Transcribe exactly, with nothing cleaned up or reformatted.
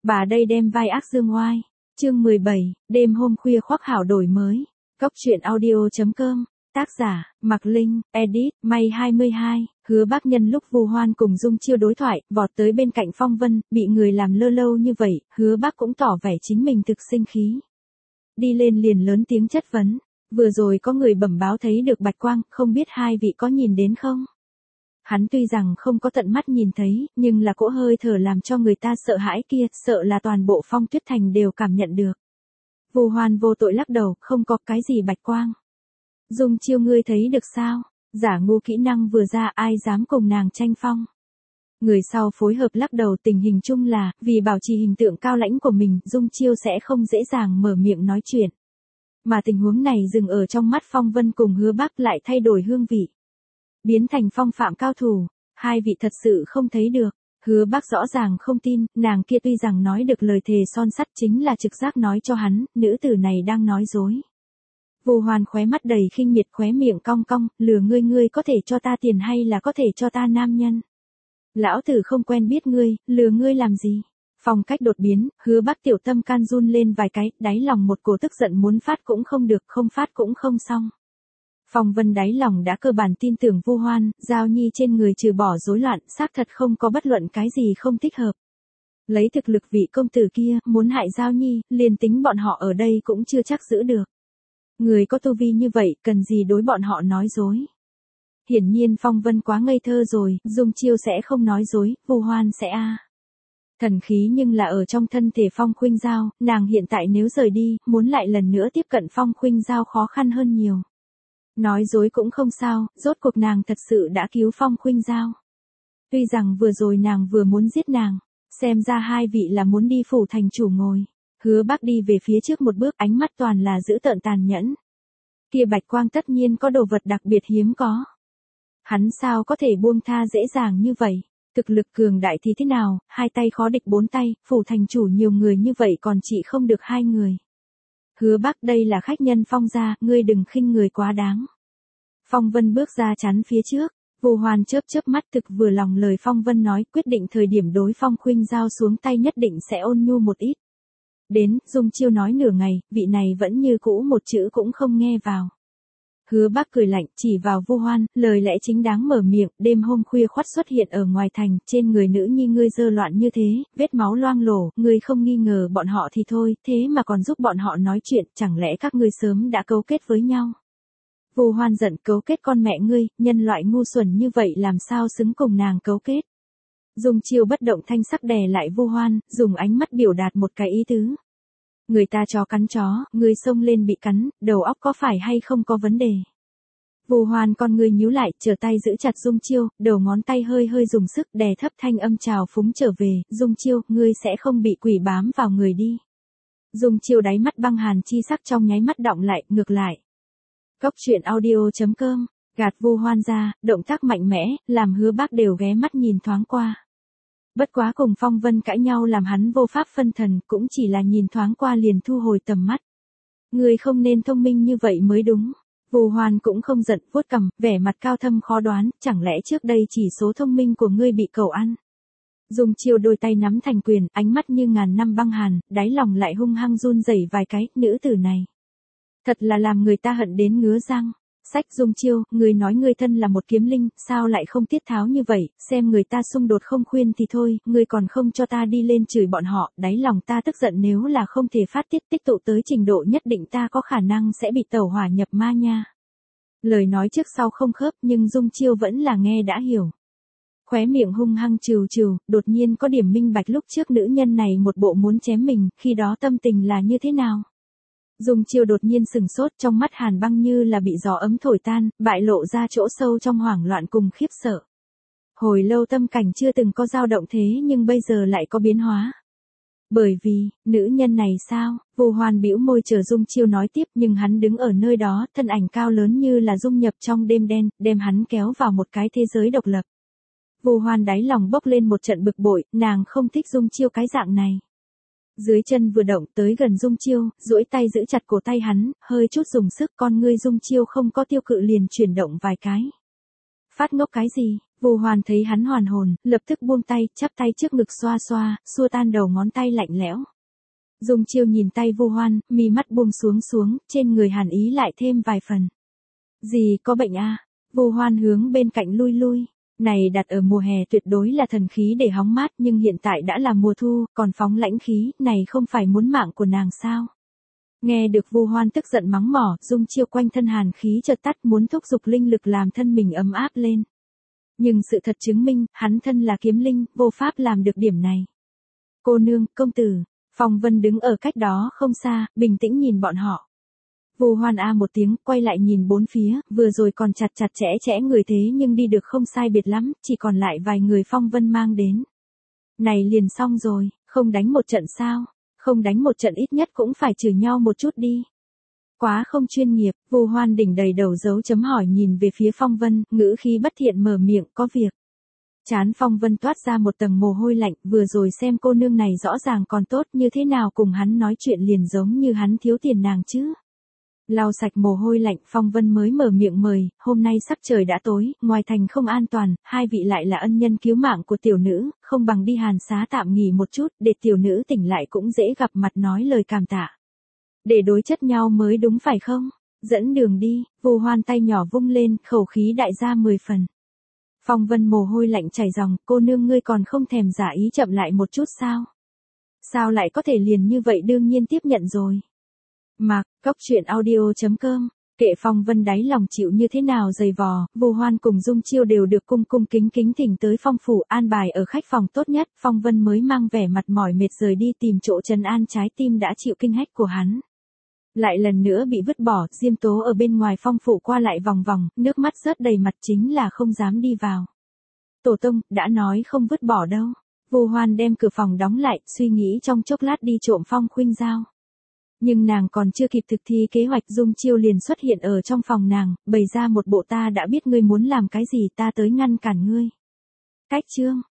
Bà đây đem vai ác dương oai. Chương mười bảy, đêm hôm khuya khoác hảo đổi mới. Cốc truyện audio chấm com. Tác giả, Mạc Linh, edit, May hai mươi hai, Hứa Bác nhân lúc Vu Hoan cùng Dung Chiêu đối thoại, vọt tới bên cạnh Phong Vân, bị người làm lơ lâu như vậy, Hứa Bác cũng tỏ vẻ chính mình thực sinh khí. Đi lên liền lớn tiếng chất vấn, vừa rồi có người bẩm báo thấy được bạch quang, không biết hai vị có nhìn đến không? Hắn tuy rằng không có tận mắt nhìn thấy, nhưng là cỗ hơi thở làm cho người ta sợ hãi kia, sợ là toàn bộ Phong Tuyết Thành đều cảm nhận được. Vu Hoan vô tội lắc đầu, không có cái gì bạch quang. Dung Chiêu ngươi thấy được sao? Giả ngu kỹ năng vừa ra ai dám cùng nàng tranh phong. Người sau phối hợp lắc đầu, tình hình chung là, vì bảo trì hình tượng cao lãnh của mình, Dung Chiêu sẽ không dễ dàng mở miệng nói chuyện. Mà tình huống này dừng ở trong mắt Phong Vân cùng Hứa Bác lại thay đổi hương vị. Biến thành phong phạm cao thủ, hai vị thật sự không thấy được. Hứa Bác rõ ràng không tin, nàng kia tuy rằng nói được lời thề son sắt chính là trực giác nói cho hắn, nữ tử này đang nói dối. Vu Hoan khóe mắt đầy khinh miệt, khóe miệng cong cong, lừa ngươi ngươi có thể cho ta tiền hay là có thể cho ta nam nhân. Lão tử không quen biết ngươi, lừa ngươi làm gì. Phong cách đột biến, Hứa Bác tiểu tâm can run lên vài cái, đáy lòng một cổ tức giận muốn phát cũng không được, không phát cũng không xong. Phong Vân đáy lòng đã cơ bản tin tưởng Vu Hoan, Giao Nhi trên người trừ bỏ rối loạn, xác thật không có bất luận cái gì không thích hợp. Lấy thực lực vị công tử kia, muốn hại Giao Nhi, liền tính bọn họ ở đây cũng chưa chắc giữ được. Người có tu vi như vậy, cần gì đối bọn họ nói dối. Hiển nhiên Phong Vân quá ngây thơ rồi, Dung Chiêu sẽ không nói dối, Vu Hoan sẽ a. À. Thần khí nhưng là ở trong thân thể Phong Khuynh Giao, nàng hiện tại nếu rời đi, muốn lại lần nữa tiếp cận Phong Khuynh Giao khó khăn hơn nhiều. Nói dối cũng không sao, rốt cuộc nàng thật sự đã cứu Phong Khuynh Giao. Tuy rằng vừa rồi nàng vừa muốn giết nàng, xem ra hai vị là muốn đi phủ thành chủ ngồi. Hứa Bác đi về phía trước một bước, ánh mắt toàn là dữ tợn tàn nhẫn. Kia bạch quang tất nhiên có đồ vật đặc biệt hiếm có. Hắn sao có thể buông tha dễ dàng như vậy, thực lực cường đại thì thế nào, hai tay khó địch bốn tay, phủ thành chủ nhiều người như vậy còn chỉ không được hai người. Hứa Bác đây là khách nhân Phong gia, ngươi đừng khinh người quá đáng. Phong Vân bước ra chắn phía trước, Vu Hoan chớp chớp mắt thực vừa lòng lời Phong Vân nói, quyết định thời điểm đối Phong Khuynh Giao xuống tay nhất định sẽ ôn nhu một ít. Đến, Dung Chiêu nói nửa ngày, vị này vẫn như cũ một chữ cũng không nghe vào. Hứa Bác cười lạnh, chỉ vào Vu Hoan, lời lẽ chính đáng mở miệng, đêm hôm khuya khoắt xuất hiện ở ngoài thành, trên người nữ nhi ngươi dơ loạn như thế, vết máu loang lổ, ngươi không nghi ngờ bọn họ thì thôi, thế mà còn giúp bọn họ nói chuyện, chẳng lẽ các ngươi sớm đã cấu kết với nhau. Vu Hoan giận, cấu kết con mẹ ngươi, nhân loại ngu xuẩn như vậy làm sao xứng cùng nàng cấu kết. Dung Chiêu bất động thanh sắc đè lại Vu Hoan, dùng ánh mắt biểu đạt một cái ý tứ. Người ta chó cắn chó, người xông lên bị cắn, đầu óc có phải hay không có vấn đề. Vu Hoan con người nhíu lại, trở tay giữ chặt Dung Chiêu, đầu ngón tay hơi hơi dùng sức đè thấp thanh âm trào phúng trở về, Dung Chiêu, ngươi sẽ không bị quỷ bám vào người đi. Dung Chiêu đáy mắt băng hàn chi sắc trong nháy mắt đọng lại, ngược lại. Cốc truyện audio chấm com, gạt Vu Hoan ra, động tác mạnh mẽ, làm Hứa Bác đều ghé mắt nhìn thoáng qua. Bất quá cùng Phong Vân cãi nhau làm hắn vô pháp phân thần, cũng chỉ là nhìn thoáng qua liền thu hồi tầm mắt. Người không nên thông minh như vậy mới đúng. Vu Hoan cũng không giận, vuốt cằm, vẻ mặt cao thâm khó đoán, chẳng lẽ trước đây chỉ số thông minh của ngươi bị cẩu ăn. Dung Chiêu đôi tay nắm thành quyền, ánh mắt như ngàn năm băng hàn, đáy lòng lại hung hăng run rẩy vài cái, nữ tử này. Thật là làm người ta hận đến ngứa răng. Sách Dung Chiêu, người nói người thân là một kiếm linh, sao lại không tiết tháo như vậy, xem người ta xung đột không khuyên thì thôi, người còn không cho ta đi lên chửi bọn họ, đáy lòng ta tức giận nếu là không thể phát tiết tích tụ tới trình độ nhất định ta có khả năng sẽ bị tẩu hỏa nhập ma nha. Lời nói trước sau không khớp nhưng Dung Chiêu vẫn là nghe đã hiểu. Khóe miệng hung hăng trừ trừ, đột nhiên có điểm minh bạch lúc trước nữ nhân này một bộ muốn chém mình, khi đó tâm tình là như thế nào. Dung Chiêu đột nhiên sừng sốt, trong mắt hàn băng như là bị gió ấm thổi tan, bại lộ ra chỗ sâu trong hoảng loạn cùng khiếp sợ. Hồi lâu tâm cảnh chưa từng có dao động thế nhưng bây giờ lại có biến hóa. Bởi vì, nữ nhân này sao, Vu Hoan bĩu môi chờ Dung Chiêu nói tiếp nhưng hắn đứng ở nơi đó, thân ảnh cao lớn như là dung nhập trong đêm đen, đem hắn kéo vào một cái thế giới độc lập. Vu Hoan đáy lòng bốc lên một trận bực bội, nàng không thích Dung Chiêu cái dạng này. Dưới chân vừa động tới gần Dung Chiêu, duỗi tay giữ chặt cổ tay hắn, hơi chút dùng sức con ngươi Dung Chiêu không có tiêu cự liền chuyển động vài cái. Phát ngốc cái gì, Vu Hoan thấy hắn hoàn hồn, lập tức buông tay, chắp tay trước ngực xoa xoa, xua tan đầu ngón tay lạnh lẽo. Dung Chiêu nhìn tay Vu Hoan, mi mắt buông xuống xuống, trên người hàn ý lại thêm vài phần. Gì có bệnh à? Vu Hoan hướng bên cạnh lui lui. Này đặt ở mùa hè tuyệt đối là thần khí để hóng mát, nhưng hiện tại đã là mùa thu, còn phóng lãnh khí, này không phải muốn mạng của nàng sao? Nghe được Vu Hoan tức giận mắng mỏ, Dung Chiêu quanh thân hàn khí chợt tắt, muốn thúc giục linh lực làm thân mình ấm áp lên. Nhưng sự thật chứng minh, hắn thân là kiếm linh, vô pháp làm được điểm này. Cô nương, công tử, Phong Vân đứng ở cách đó không xa, bình tĩnh nhìn bọn họ. Vu Hoan a một tiếng, quay lại nhìn bốn phía, vừa rồi còn chặt chặt chẽ chẽ người thế nhưng đi được không sai biệt lắm, chỉ còn lại vài người Phong Vân mang đến. Này liền xong rồi, không đánh một trận sao? Không đánh một trận ít nhất cũng phải chửi nhau một chút đi. Quá không chuyên nghiệp, Vu Hoan đỉnh đầy đầu dấu chấm hỏi nhìn về phía Phong Vân, ngữ khí bất thiện mở miệng, có việc. Chán Phong Vân toát ra một tầng mồ hôi lạnh, vừa rồi xem cô nương này rõ ràng còn tốt, như thế nào cùng hắn nói chuyện liền giống như hắn thiếu tiền nàng chứ. Lau sạch mồ hôi lạnh, Phong Vân mới mở miệng mời, hôm nay sắp trời đã tối, ngoài thành không an toàn, hai vị lại là ân nhân cứu mạng của tiểu nữ, không bằng đi hàn xá tạm nghỉ một chút, để tiểu nữ tỉnh lại cũng dễ gặp mặt nói lời cảm tạ. Để đối chất nhau mới đúng phải không? Dẫn đường đi, Vu Hoan tay nhỏ vung lên, khẩu khí đại ra mười phần. Phong Vân mồ hôi lạnh chảy ròng, cô nương ngươi còn không thèm giả ý chậm lại một chút sao? Sao lại có thể liền như vậy đương nhiên tiếp nhận rồi. Mạc, Cốc Truyện Audio chấm com, kệ Phong Vân đáy lòng chịu như thế nào dày vò, Vu Hoan cùng Dung Chiêu đều được cung cung kính kính thỉnh tới Phong phủ an bài ở khách phòng tốt nhất, Phong Vân mới mang vẻ mặt mỏi mệt rời đi tìm chỗ trấn an trái tim đã chịu kinh hách của hắn. Lại lần nữa bị vứt bỏ, Diêm Tố ở bên ngoài Phong phủ qua lại vòng vòng, nước mắt rớt đầy mặt chính là không dám đi vào. Tổ tông, đã nói không vứt bỏ đâu. Vu Hoan đem cửa phòng đóng lại, suy nghĩ trong chốc lát đi trộm Phong Khuynh Giao. Nhưng nàng còn chưa kịp thực thi kế hoạch, Dung Chiêu liền xuất hiện ở trong phòng nàng, bày ra một bộ ta đã biết ngươi muốn làm cái gì ta tới ngăn cản ngươi. Cách chương,